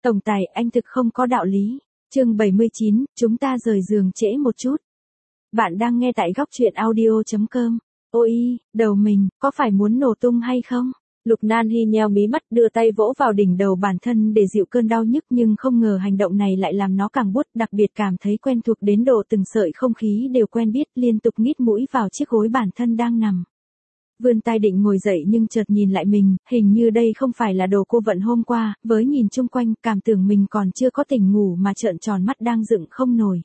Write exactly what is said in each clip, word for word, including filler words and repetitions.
Tổng tài, anh thực không có đạo lý. Chương bảy mươi chín, chúng ta rời giường trễ một chút. Bạn đang nghe tại góc truyện audio chấm com. Ôi, đầu mình, có phải muốn nổ tung hay không? Lục Nan Hi nheo mí mắt đưa tay vỗ vào đỉnh đầu bản thân để dịu cơn đau nhức, nhưng không ngờ hành động này lại làm nó càng buốt, đặc biệt cảm thấy quen thuộc đến độ từng sợi không khí đều quen biết, liên tục nghít mũi vào chiếc gối bản thân đang nằm. Vươn tay định ngồi dậy nhưng chợt nhìn lại mình, hình như đây không phải là đồ cô vận hôm qua, với nhìn chung quanh, cảm tưởng mình còn chưa có tỉnh ngủ mà trợn tròn mắt đang dựng không nổi.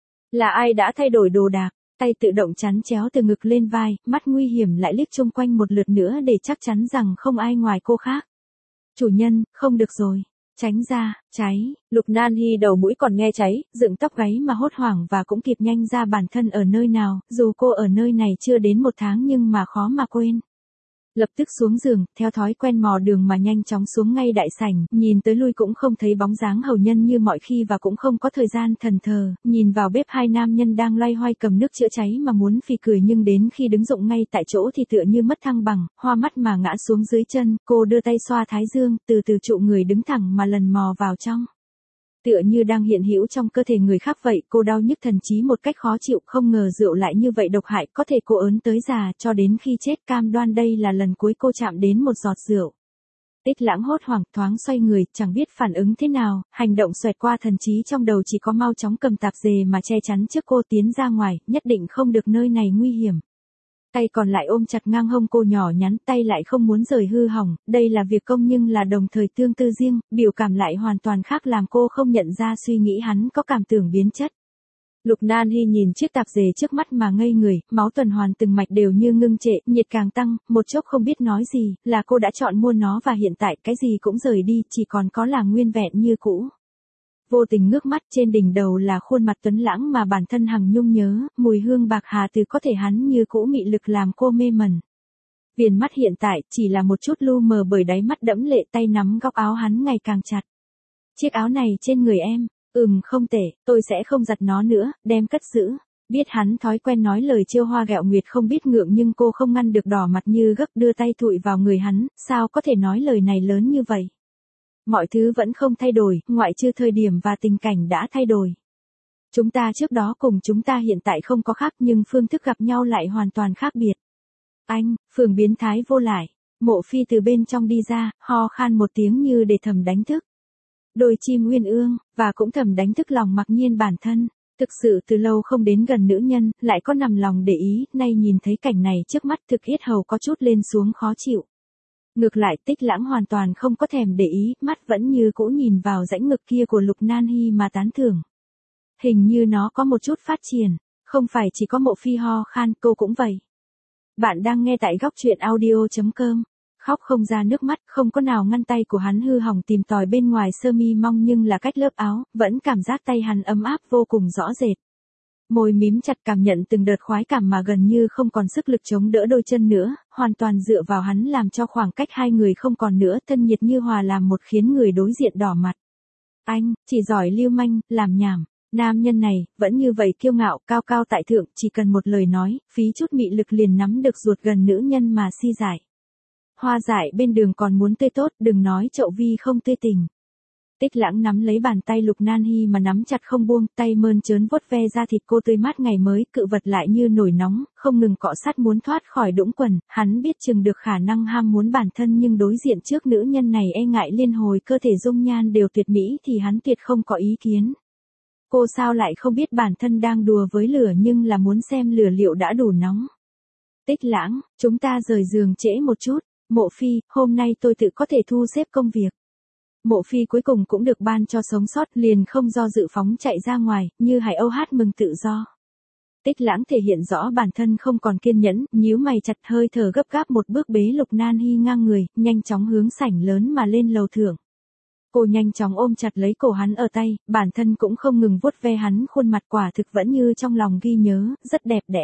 Là ai đã thay đổi đồ đạc? Tay tự động chắn chéo từ ngực lên vai, mắt nguy hiểm lại liếc chung quanh một lượt nữa để chắc chắn rằng không ai ngoài cô khác. Chủ nhân, không được rồi. Tránh ra, cháy. Lục Nan Hi đầu mũi còn nghe cháy, dựng tóc gáy mà hốt hoảng và cũng kịp nhanh ra bản thân ở nơi nào, dù cô ở nơi này chưa đến một tháng nhưng mà khó mà quên. Lập tức xuống giường, theo thói quen mò đường mà nhanh chóng xuống ngay đại sảnh, nhìn tới lui cũng không thấy bóng dáng hầu nhân như mọi khi và cũng không có thời gian thần thờ, nhìn vào bếp hai nam nhân đang loay hoay cầm nước chữa cháy mà muốn phì cười, nhưng đến khi đứng dụng ngay tại chỗ thì tựa như mất thăng bằng, hoa mắt mà ngã xuống dưới chân, cô đưa tay xoa thái dương, từ từ trụ người đứng thẳng mà lần mò vào trong. Tựa như đang hiện hữu trong cơ thể người khác vậy, cô đau nhức thần trí một cách khó chịu, không ngờ rượu lại như vậy độc hại, có thể cô ớn tới già, cho đến khi chết cam đoan đây là lần cuối cô chạm đến một giọt rượu. Tích Lãng hốt hoảng thoáng xoay người, chẳng biết phản ứng thế nào, hành động xoẹt qua thần trí trong đầu chỉ có mau chóng cầm tạp dề mà che chắn trước cô tiến ra ngoài, nhất định không được nơi này nguy hiểm. Tay còn lại ôm chặt ngang hông cô nhỏ nhắn, tay lại không muốn rời hư hỏng, đây là việc công nhưng là đồng thời tương tư riêng, biểu cảm lại hoàn toàn khác làm cô không nhận ra suy nghĩ hắn có cảm tưởng biến chất. Lục Nan Hi nhìn chiếc tạp dề trước mắt mà ngây người, máu tuần hoàn từng mạch đều như ngưng trệ, nhiệt càng tăng, một chốc không biết nói gì, là cô đã chọn mua nó và hiện tại cái gì cũng rời đi, chỉ còn có là nguyên vẹn như cũ. Vô tình ngước mắt, trên đỉnh đầu là khuôn mặt tuấn lãng mà bản thân hằng nhung nhớ, mùi hương bạc hà từ có thể hắn như cũ mị lực làm cô mê mẩn. Viền mắt hiện tại chỉ là một chút lu mờ bởi đáy mắt đẫm lệ, tay nắm góc áo hắn ngày càng chặt. Chiếc áo này trên người em, ừm không tệ, tôi sẽ không giặt nó nữa, đem cất giữ. Biết hắn thói quen nói lời trêu hoa ghẹo nguyệt không biết ngượng nhưng cô không ngăn được đỏ mặt như gấp, đưa tay thụi vào người hắn, sao có thể nói lời này lớn như vậy. Mọi thứ vẫn không thay đổi, ngoại trừ thời điểm và tình cảnh đã thay đổi. Chúng ta trước đó cùng chúng ta hiện tại không có khác nhưng phương thức gặp nhau lại hoàn toàn khác biệt. Anh, phường biến thái vô lại. Mộ Phi từ bên trong đi ra, ho khan một tiếng như để thầm đánh thức. Đôi chim uyên ương, và cũng thầm đánh thức lòng mặc nhiên bản thân. Thực sự từ lâu không đến gần nữ nhân, lại có nằm lòng để ý, nay nhìn thấy cảnh này trước mắt thực yết hầu có chút lên xuống khó chịu. Ngược lại Tích Lãng hoàn toàn không có thèm để ý, mắt vẫn như cũ nhìn vào rãnh ngực kia của Lục Nan Hi mà tán thưởng. Hình như nó có một chút phát triển, không phải chỉ có Mộ Phi ho khan, cô cũng vậy. Bạn đang nghe tại góc truyện audio chấm com. Khóc không ra nước mắt, không có nào ngăn tay của hắn hư hỏng tìm tòi bên ngoài sơ mi mong nhưng là cách lớp áo, vẫn cảm giác tay hắn ấm áp vô cùng rõ rệt. Môi mím chặt cảm nhận từng đợt khoái cảm mà gần như không còn sức lực chống đỡ đôi chân nữa, hoàn toàn dựa vào hắn làm cho khoảng cách hai người không còn nữa, thân nhiệt như hòa làm một khiến người đối diện đỏ mặt. Anh, chỉ giỏi lưu manh, làm nhảm. Nam nhân này, vẫn như vậy kiêu ngạo, cao cao tại thượng, chỉ cần một lời nói, phí chút mị lực liền nắm được ruột gần nữ nhân mà si giải. Hoa dại bên đường còn muốn tươi tốt, đừng nói Chậu Vi không tươi tình. Tích Lãng nắm lấy bàn tay Lục Nan Hi mà nắm chặt không buông, tay mơn trớn vuốt ve da thịt cô tươi mát ngày mới, cự vật lại như nổi nóng, không ngừng cọ sát muốn thoát khỏi đũng quần, hắn biết chừng được khả năng ham muốn bản thân nhưng đối diện trước nữ nhân này e ngại liên hồi cơ thể dung nhan đều tuyệt mỹ thì hắn tuyệt không có ý kiến. Cô sao lại không biết bản thân đang đùa với lửa nhưng là muốn xem lửa liệu đã đủ nóng. Tích Lãng, chúng ta rời giường trễ một chút. Mộ Phi, hôm nay tôi tự có thể thu xếp công việc. Mộ Phi cuối cùng cũng được ban cho sống sót, liền không do dự phóng chạy ra ngoài, như hải âu hát mừng tự do. Tích Lãng thể hiện rõ bản thân không còn kiên nhẫn, nhíu mày chặt, hơi thở gấp gáp một bước bế Lục Nan Hi ngang người, nhanh chóng hướng sảnh lớn mà lên lầu thượng. Cô nhanh chóng ôm chặt lấy cổ hắn ở tay, bản thân cũng không ngừng vuốt ve hắn, khuôn mặt quả thực vẫn như trong lòng ghi nhớ, rất đẹp đẽ.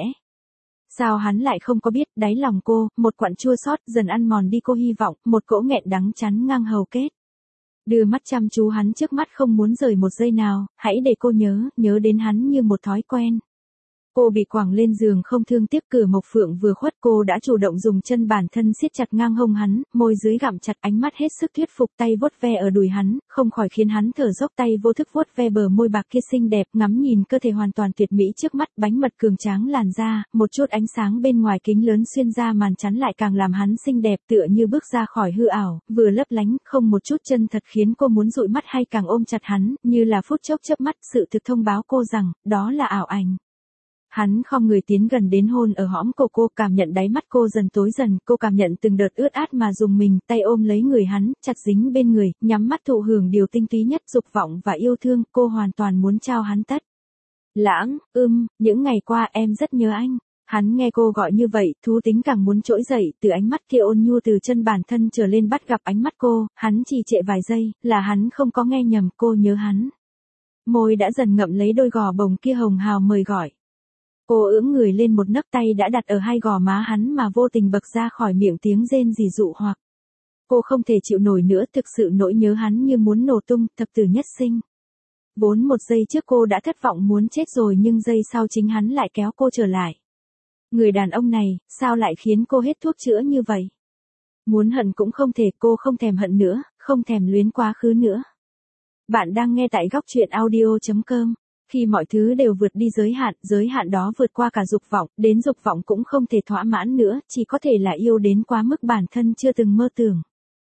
Sao hắn lại không có biết, đáy lòng cô, một quặn chua xót dần ăn mòn đi cô hy vọng, một cỗ nghẹn đắng chắn ngang hầu kết. Đưa mắt chăm chú hắn trước mắt không muốn rời một giây nào, hãy để cô nhớ, nhớ đến hắn như một thói quen. Cô bị quẳng lên giường không thương tiếc, Cửa Mộc Phượng vừa khuất cô đã chủ động dùng chân bản thân siết chặt ngang hông hắn, môi dưới gặm chặt, ánh mắt hết sức thuyết phục, tay vuốt ve ở đùi hắn, không khỏi khiến hắn thở dốc, tay vô thức vuốt ve bờ môi bạc kia xinh đẹp, ngắm nhìn cơ thể hoàn toàn tuyệt mỹ trước mắt, bánh mật cường tráng làn da, một chút ánh sáng bên ngoài kính lớn xuyên ra màn chắn lại càng làm hắn xinh đẹp, tựa như bước ra khỏi hư ảo, vừa lấp lánh, không một chút chân thật khiến cô muốn dụi mắt hay càng ôm chặt hắn, như là phút chốc chớp mắt, sự thực thông báo cô rằng, đó là ảo ảnh. Hắn khom người tiến gần đến hôn ở hõm cổ cô, cảm nhận đáy mắt cô dần tối dần, cô cảm nhận từng đợt ướt át mà dùng mình, tay ôm lấy người hắn, chặt dính bên người, nhắm mắt thụ hưởng điều tinh túy nhất, dục vọng và yêu thương, cô hoàn toàn muốn trao hắn tất. Lãng, ưm, những ngày qua em rất nhớ anh. Hắn nghe cô gọi như vậy, thú tính càng muốn trỗi dậy, từ ánh mắt kia ôn nhu từ chân bản thân trở lên bắt gặp ánh mắt cô, hắn trì trệ vài giây, là hắn không có nghe nhầm, cô nhớ hắn. Môi đã dần ngậm lấy đôi gò bồng kia hồng hào mời gọi. Cô ưỡng người lên, một nấc tay đã đặt ở hai gò má hắn mà vô tình bật ra khỏi miệng tiếng rên rỉ dụ hoặc. Cô không thể chịu nổi nữa, thực sự nỗi nhớ hắn như muốn nổ tung, thập tử nhất sinh. Vốn một giây trước cô đã thất vọng muốn chết rồi, nhưng giây sau chính hắn lại kéo cô trở lại. Người đàn ông này, sao lại khiến cô hết thuốc chữa như vậy? Muốn hận cũng không thể, cô không thèm hận nữa, không thèm luyến quá khứ nữa. Bạn đang nghe tại góc truyện audio chấm com. Khi mọi thứ đều vượt đi giới hạn, giới hạn đó vượt qua cả dục vọng, đến dục vọng cũng không thể thỏa mãn nữa, chỉ có thể là yêu đến quá mức bản thân chưa từng mơ tưởng.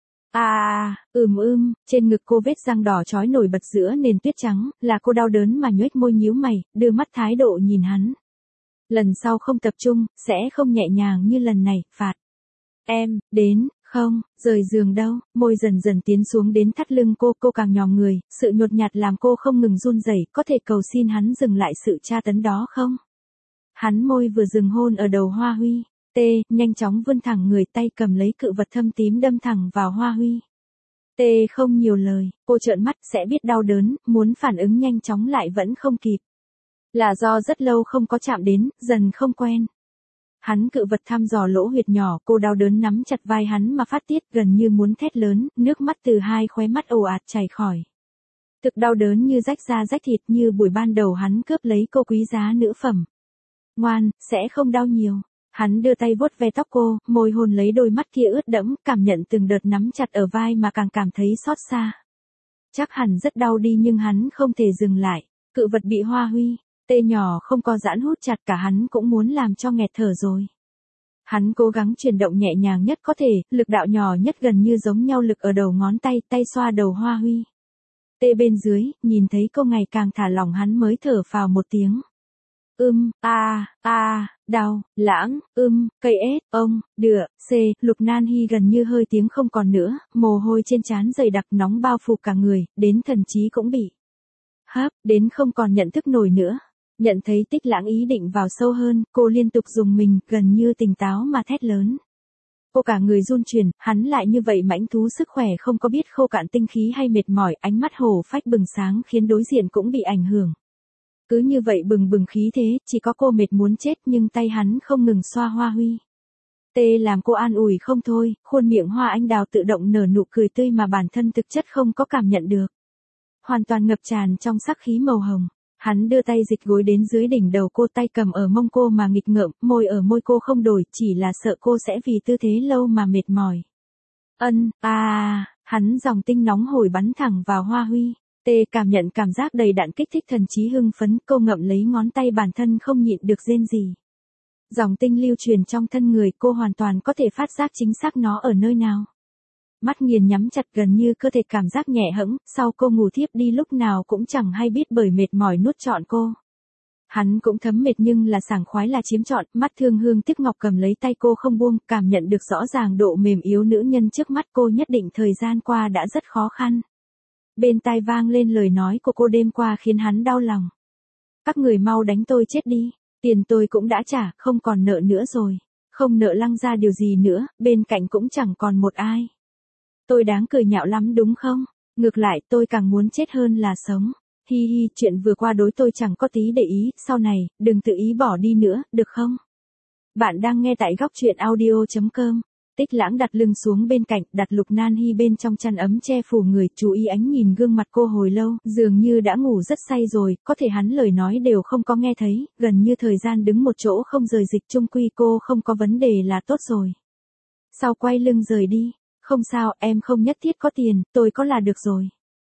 À, ừm ưm, trên ngực cô vết răng đỏ chói nổi bật giữa nền tuyết trắng, là cô đau đớn mà nhoếch môi nhíu mày, đưa mắt thái độ nhìn hắn. Lần sau không tập trung, sẽ không nhẹ nhàng như lần này, phạt. Em, đến, không, rời giường đâu, môi dần dần tiến xuống đến thắt lưng cô, cô càng nhòm người, sự nhột nhạt làm cô không ngừng run rẩy, có thể cầu xin hắn dừng lại sự tra tấn đó không? Hắn môi vừa dừng hôn ở đầu Hoa Huy, tê, nhanh chóng vươn thẳng người, tay cầm lấy cự vật thâm tím đâm thẳng vào Hoa Huy. Tê không nhiều lời, cô trợn mắt, sẽ biết đau đớn, muốn phản ứng nhanh chóng lại vẫn không kịp. Là do rất lâu không có chạm đến, dần không quen. Hắn cự vật thăm dò lỗ huyệt nhỏ, cô đau đớn nắm chặt vai hắn mà phát tiết, gần như muốn thét lớn, nước mắt từ hai khóe mắt ồ ạt chảy khỏi. Thực đau đớn như rách da rách thịt, như buổi ban đầu hắn cướp lấy cô quý giá nữ phẩm. Ngoan, sẽ không đau nhiều. Hắn đưa tay vuốt ve tóc cô, môi hôn lấy đôi mắt kia ướt đẫm, cảm nhận từng đợt nắm chặt ở vai mà càng cảm thấy xót xa. Chắc hẳn rất đau đi nhưng hắn không thể dừng lại. Cự vật bị Hoa Huy, tê nhỏ không có giãn hút chặt, cả hắn cũng muốn làm cho nghẹt thở rồi. Hắn cố gắng chuyển động nhẹ nhàng nhất có thể, lực đạo nhỏ nhất gần như giống nhau lực ở đầu ngón tay, tay xoa đầu Hoa Huy. Tê bên dưới, nhìn thấy cô ngày càng thả lỏng hắn mới thở phào một tiếng. Ưm, a, a, đau, lãng, ưm, cây ết, ông, đựa, c, Lục Nan Hy gần như hơi tiếng không còn nữa, mồ hôi trên trán dày đặc nóng bao phủ cả người, đến thần trí cũng bị hấp, đến không còn nhận thức nổi nữa. Nhận thấy Tích Lãng ý định vào sâu hơn, cô liên tục dùng mình, gần như tỉnh táo mà thét lớn. Cô cả người run chuyển, hắn lại như vậy mãnh thú sức khỏe không có biết khô cạn tinh khí hay mệt mỏi, ánh mắt hổ phách bừng sáng khiến đối diện cũng bị ảnh hưởng. Cứ như vậy bừng bừng khí thế, chỉ có cô mệt muốn chết nhưng tay hắn không ngừng xoa Hoa Huy. Tê làm cô an ủi không thôi, khuôn miệng hoa anh đào tự động nở nụ cười tươi mà bản thân thực chất không có cảm nhận được. Hoàn toàn ngập tràn trong sắc khí màu hồng. Hắn đưa tay dịch gối đến dưới đỉnh đầu cô, tay cầm ở mông cô mà nghịch ngợm, môi ở môi cô không đổi, chỉ là sợ cô sẽ vì tư thế lâu mà mệt mỏi. Ân, à, hắn dòng tinh nóng hổi bắn thẳng vào Hoa Huy. Tê cảm nhận cảm giác đầy đặn kích thích thần trí hưng phấn, cô ngậm lấy ngón tay bản thân không nhịn được rên rỉ. Dòng tinh lưu truyền trong thân người, cô hoàn toàn có thể phát giác chính xác nó ở nơi nào. Mắt nghiền nhắm chặt, gần như cơ thể cảm giác nhẹ hẫng, sau cô ngủ thiếp đi lúc nào cũng chẳng hay biết bởi mệt mỏi nuốt trọn cô. Hắn cũng thấm mệt nhưng là sảng khoái là chiếm trọn, mắt thương hương tiếc ngọc cầm lấy tay cô không buông, cảm nhận được rõ ràng độ mềm yếu nữ nhân trước mắt cô, nhất định thời gian qua đã rất khó khăn. Bên tai vang lên lời nói của cô đêm qua khiến hắn đau lòng. Các người mau đánh tôi chết đi, tiền tôi cũng đã trả, không còn nợ nữa rồi. Không nợ Lăng ra điều gì nữa, bên cạnh cũng chẳng còn một ai. Tôi đáng cười nhạo lắm đúng không? Ngược lại tôi càng muốn chết hơn là sống. Hi hi, chuyện vừa qua đối tôi chẳng có tí để ý, sau này, đừng tự ý bỏ đi nữa, được không? Bạn đang nghe tại góc truyện audio chấm com. Tích Lãng đặt lưng xuống bên cạnh, đặt Lục Nan Hi bên trong chăn ấm che phủ người, chú ý ánh nhìn gương mặt cô hồi lâu, dường như đã ngủ rất say rồi, có thể hắn lời nói đều không có nghe thấy, gần như thời gian đứng một chỗ không rời dịch, chung quy cô không có vấn đề là tốt rồi. Sau quay lưng rời đi, không sao, em không nhất thiết có tiền, tôi có là được rồi.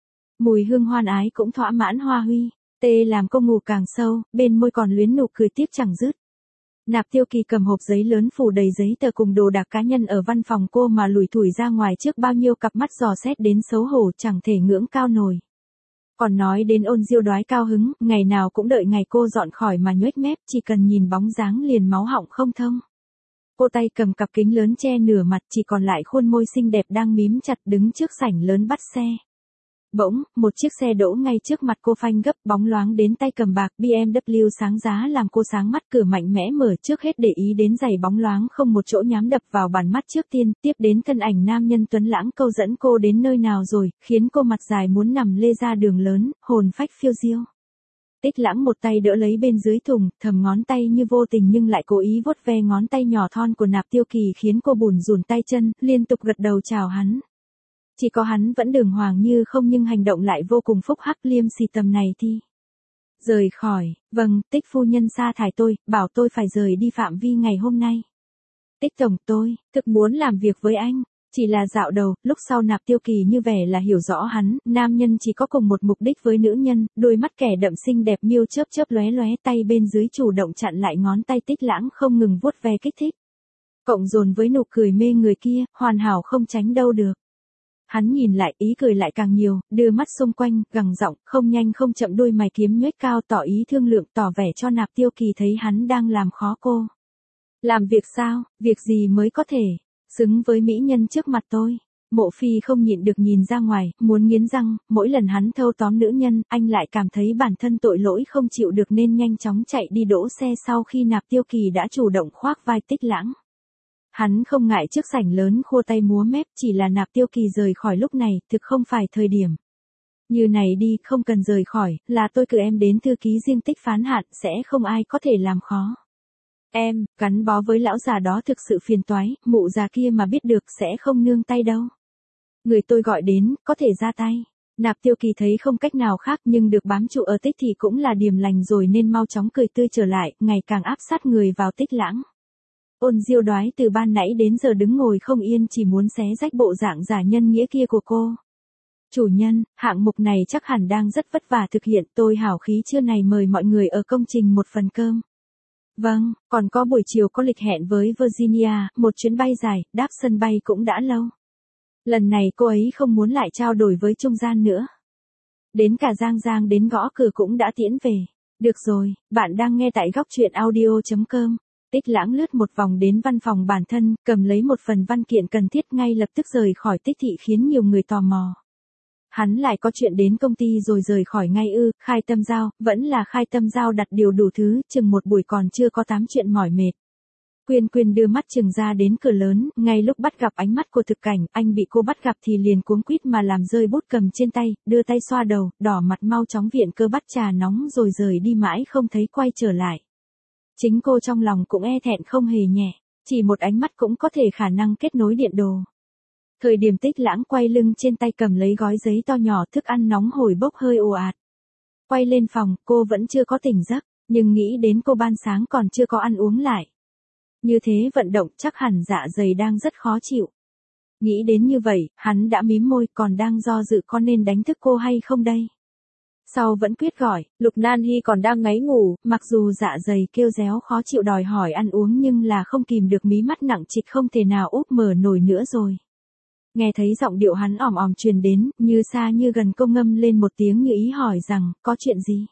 Mùi hương hoan ái cũng thỏa mãn Hoa Huy, tê làm cô ngủ càng sâu, bên môi còn luyến nụ cười tiếc chẳng dứt. Nạp Tiêu Kỳ cầm hộp giấy lớn phủ đầy giấy tờ cùng đồ đạc cá nhân ở văn phòng cô mà lủi thủi ra ngoài trước bao nhiêu cặp mắt dò xét đến xấu hổ chẳng thể ngưỡng cao nổi. Còn nói đến Ôn Diêu Đoái cao hứng, ngày nào cũng đợi ngày cô dọn khỏi mà nhoếch mép, chỉ cần nhìn bóng dáng liền máu họng không thông. Cô tay cầm cặp kính lớn che nửa mặt, chỉ còn lại khuôn môi xinh đẹp đang mím chặt đứng trước sảnh lớn bắt xe. Bỗng, một chiếc xe đỗ ngay trước mặt cô phanh gấp, bóng loáng đến tay cầm bạc bê em vê sáng giá làm cô sáng mắt, cửa mạnh mẽ mở, trước hết để ý đến giày bóng loáng không một chỗ nhám đập vào bàn mắt trước tiên, tiếp đến thân ảnh nam nhân tuấn lãng câu dẫn cô đến nơi nào rồi, khiến cô mặt dài muốn nằm lê ra đường lớn, hồn phách phiêu diêu. Tích Lãng một tay đỡ lấy bên dưới thùng, thầm ngón tay như vô tình nhưng lại cố ý vuốt ve ngón tay nhỏ thon của Nạp Tiêu Kỳ khiến cô bủn rủn tay chân, liên tục gật đầu chào hắn. Chỉ có hắn vẫn đường hoàng như không nhưng hành động lại vô cùng phúc hắc, liêm sỉ tầm này thì. Rời khỏi, vâng, Tích phu nhân sa thải tôi, bảo tôi phải rời đi phạm vi ngày hôm nay. Tích tổng, tôi, thực muốn làm việc với anh. Chỉ là dạo đầu, lúc sau Nạp Tiêu Kỳ như vẻ là hiểu rõ hắn, nam nhân chỉ có cùng một mục đích với nữ nhân, đôi mắt kẻ đậm xinh đẹp miêu chớp chớp lóe lóe, tay bên dưới chủ động chặn lại ngón tay Tích Lãng không ngừng vuốt ve kích thích. Cộng dồn với nụ cười mê người kia, hoàn hảo không tránh đâu được. Hắn nhìn lại, ý cười lại càng nhiều, đưa mắt xung quanh, gằn giọng, không nhanh không chậm, đôi mày kiếm nhoếch cao tỏ ý thương lượng, tỏ vẻ cho Nạp Tiêu Kỳ thấy hắn đang làm khó cô. Làm việc sao, việc gì mới có thể xứng với mỹ nhân trước mặt tôi. Mộ Phi không nhịn được nhìn ra ngoài, muốn nghiến răng, mỗi lần hắn thâu tóm nữ nhân, anh lại cảm thấy bản thân tội lỗi không chịu được nên nhanh chóng chạy đi đỗ xe sau khi Nạp Tiêu Kỳ đã chủ động khoác vai Tích Lãng. Hắn không ngại trước sảnh lớn khua tay múa mép, chỉ là Nạp Tiêu Kỳ rời khỏi lúc này, thực không phải thời điểm. Như này đi, không cần rời khỏi, là tôi cử em đến thư ký riêng Tích phán hạn, sẽ không ai có thể làm khó. Em, gắn bó với lão già đó thực sự phiền toái, mụ già kia mà biết được sẽ không nương tay đâu. Người tôi gọi đến, có thể ra tay. Nạp Tiêu Kỳ thấy không cách nào khác nhưng được bám trụ ở Tích thì cũng là điềm lành rồi nên mau chóng cười tươi trở lại, ngày càng áp sát người vào Tích Lãng. Ôn Diêu Đoái từ ban nãy đến giờ đứng ngồi không yên, chỉ muốn xé rách bộ dạng giả nhân nghĩa kia của cô. Chủ nhân, hạng mục này chắc hẳn đang rất vất vả thực hiện, tôi hảo khí trưa này mời mọi người ở công trình một phần cơm. Vâng, còn có buổi chiều có lịch hẹn với Virginia, một chuyến bay dài, đáp sân bay cũng đã lâu. Lần này cô ấy không muốn lại trao đổi với trung gian nữa. Đến cả Giang Giang đến gõ cửa cũng đã tiễn về. Được rồi, bạn đang nghe tại góc truyện audio chấm com. Tích Lãng lướt một vòng đến văn phòng bản thân, cầm lấy một phần văn kiện cần thiết ngay lập tức rời khỏi Tích thị khiến nhiều người tò mò. Hắn lại có chuyện đến công ty rồi rời khỏi ngay ư, khai tâm giao, vẫn là khai tâm giao đặt điều đủ thứ, chừng một buổi còn chưa có tám chuyện mỏi mệt. Quyên Quyên đưa mắt chừng ra đến cửa lớn, ngay lúc bắt gặp ánh mắt của Thực Cảnh, anh bị cô bắt gặp thì liền cuống quýt mà làm rơi bút cầm trên tay, đưa tay xoa đầu, đỏ mặt mau chóng viện cơ bắt trà nóng rồi rời đi mãi không thấy quay trở lại. Chính cô trong lòng cũng e thẹn không hề nhẹ, chỉ một ánh mắt cũng có thể khả năng kết nối điện đồ. Thời điểm Tích Lãng quay lưng trên tay cầm lấy gói giấy to nhỏ, thức ăn nóng hổi bốc hơi ồ ạt. Quay lên phòng, cô vẫn chưa có tỉnh giấc, nhưng nghĩ đến cô ban sáng còn chưa có ăn uống lại. Như thế vận động chắc hẳn dạ dày đang rất khó chịu. Nghĩ đến như vậy, hắn đã mím môi, còn đang do dự có nên đánh thức cô hay không đây. Sau vẫn quyết gọi, Lục Nan Hi còn đang ngáy ngủ, mặc dù dạ dày kêu réo khó chịu đòi hỏi ăn uống nhưng là không kìm được mí mắt nặng trịch không thể nào úp mở nổi nữa rồi. Nghe thấy giọng điệu hắn ỏm ỏm truyền đến, như xa như gần, cô ngâm lên một tiếng như ý hỏi rằng, có chuyện gì?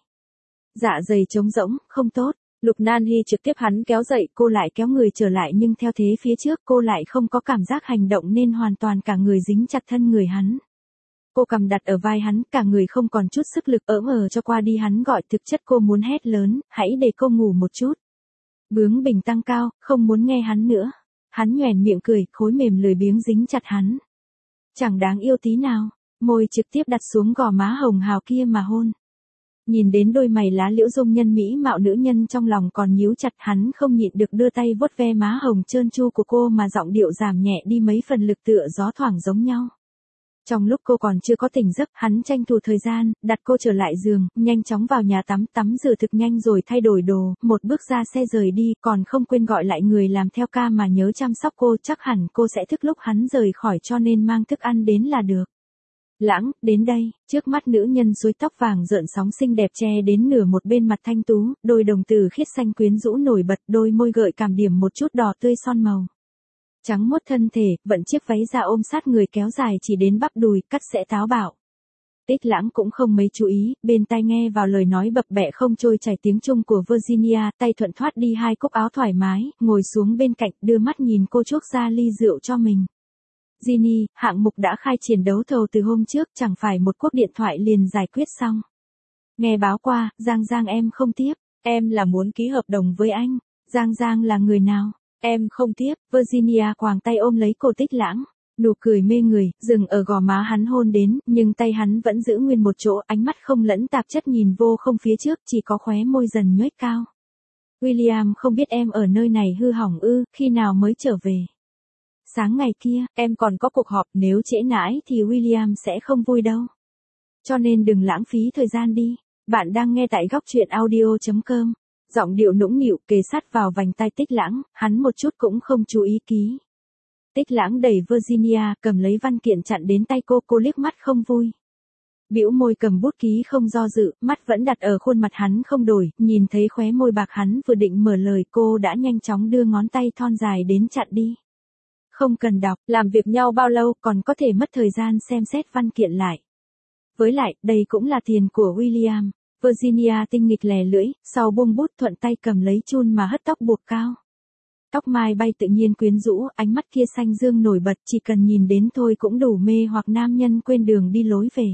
Dạ dày trống rỗng, không tốt. Lục Nan Hi trực tiếp hắn kéo dậy, cô lại kéo người trở lại nhưng theo thế phía trước cô lại không có cảm giác hành động nên hoàn toàn cả người dính chặt thân người hắn. Cô cầm đặt ở vai hắn, cả người không còn chút sức lực, ỡm ờ cho qua đi hắn gọi, thực chất cô muốn hét lớn, hãy để cô ngủ một chút. Bướng bỉnh tăng cao, không muốn nghe hắn nữa. Hắn nhoẻn miệng cười, khối mềm lười biếng dính chặt hắn. Chẳng đáng yêu tí nào, môi trực tiếp đặt xuống gò má hồng hào kia mà hôn. Nhìn đến đôi mày lá liễu dung nhân mỹ mạo nữ nhân trong lòng còn nhíu chặt, hắn không nhịn được đưa tay vuốt ve má hồng trơn tru của cô mà giọng điệu giảm nhẹ đi mấy phần, lực tựa gió thoảng giống nhau. Trong lúc cô còn chưa có tỉnh giấc, hắn tranh thủ thời gian, đặt cô trở lại giường, nhanh chóng vào nhà tắm, tắm rửa thực nhanh rồi thay đổi đồ, một bước ra xe rời đi, còn không quên gọi lại người làm theo ca mà nhớ chăm sóc cô, chắc hẳn cô sẽ thức lúc hắn rời khỏi cho nên mang thức ăn đến là được. Lãng, đến đây, trước mắt nữ nhân rối tóc vàng rợn sóng xinh đẹp che đến nửa một bên mặt thanh tú, đôi đồng tử khiết xanh quyến rũ nổi bật, đôi môi gợi cảm điểm một chút đỏ tươi son màu. Trắng muốt thân thể, vận chiếc váy da ôm sát người kéo dài chỉ đến bắp đùi, cắt sẽ táo bạo. Tích Lãng cũng không mấy chú ý, bên tai nghe vào lời nói bập bẹ không trôi chảy tiếng Trung của Virginia, tay thuận thoát đi hai cúc áo thoải mái, ngồi xuống bên cạnh, đưa mắt nhìn cô chuốc ra ly rượu cho mình. Ginny, hạng mục đã khai triển đấu thầu từ hôm trước, chẳng phải một cuộc điện thoại liền giải quyết xong. Nghe báo qua, Giang Giang em không tiếp, em là muốn ký hợp đồng với anh. Giang Giang là người nào? Em không tiếp. Virginia quàng tay ôm lấy cổ Tích Lãng, nụ cười mê người, dừng ở gò má hắn hôn đến, nhưng tay hắn vẫn giữ nguyên một chỗ, ánh mắt không lẫn tạp chất nhìn vô không phía trước, chỉ có khóe môi dần nhếch cao. William không biết em ở nơi này hư hỏng ư, khi nào mới trở về? Sáng ngày kia, em còn có cuộc họp, nếu trễ nãi thì William sẽ không vui đâu. Cho nên đừng lãng phí thời gian đi. Bạn đang nghe tại góc truyện audio chấm com. Giọng điệu nũng nịu kề sát vào vành tai Tích Lãng, hắn một chút cũng không chú ý ký. Tích Lãng đẩy Virginia, cầm lấy văn kiện chặn đến tay cô, cô liếc mắt không vui. Bĩu môi cầm bút ký không do dự, mắt vẫn đặt ở khuôn mặt hắn không đổi, nhìn thấy khóe môi bạc hắn vừa định mở lời cô đã nhanh chóng đưa ngón tay thon dài đến chặn đi. Không cần đọc, làm việc nhau bao lâu còn có thể mất thời gian xem xét văn kiện lại. Với lại, đây cũng là tiền của William. Virginia tinh nghịch lè lưỡi, sau buông bút thuận tay cầm lấy chun mà hất tóc buộc cao. Tóc mai bay tự nhiên quyến rũ, ánh mắt kia xanh dương nổi bật, chỉ cần nhìn đến thôi cũng đủ mê hoặc nam nhân quên đường đi lối về.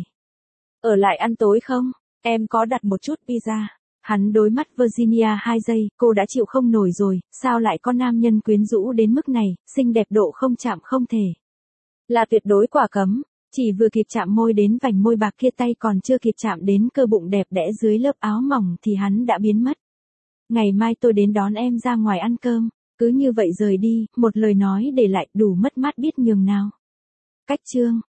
Ở lại ăn tối không? Em có đặt một chút pizza. Hắn đối mắt Virginia hai giây, cô đã chịu không nổi rồi, sao lại có nam nhân quyến rũ đến mức này, xinh đẹp độ không chạm không thể. Là tuyệt đối quả cấm, chỉ vừa kịp chạm môi đến vành môi bạc kia, tay còn chưa kịp chạm đến cơ bụng đẹp đẽ dưới lớp áo mỏng thì hắn đã biến mất. Ngày mai tôi đến đón em ra ngoài ăn cơm, cứ như vậy rời đi, một lời nói để lại đủ mất mát biết nhường nào. Cách chương.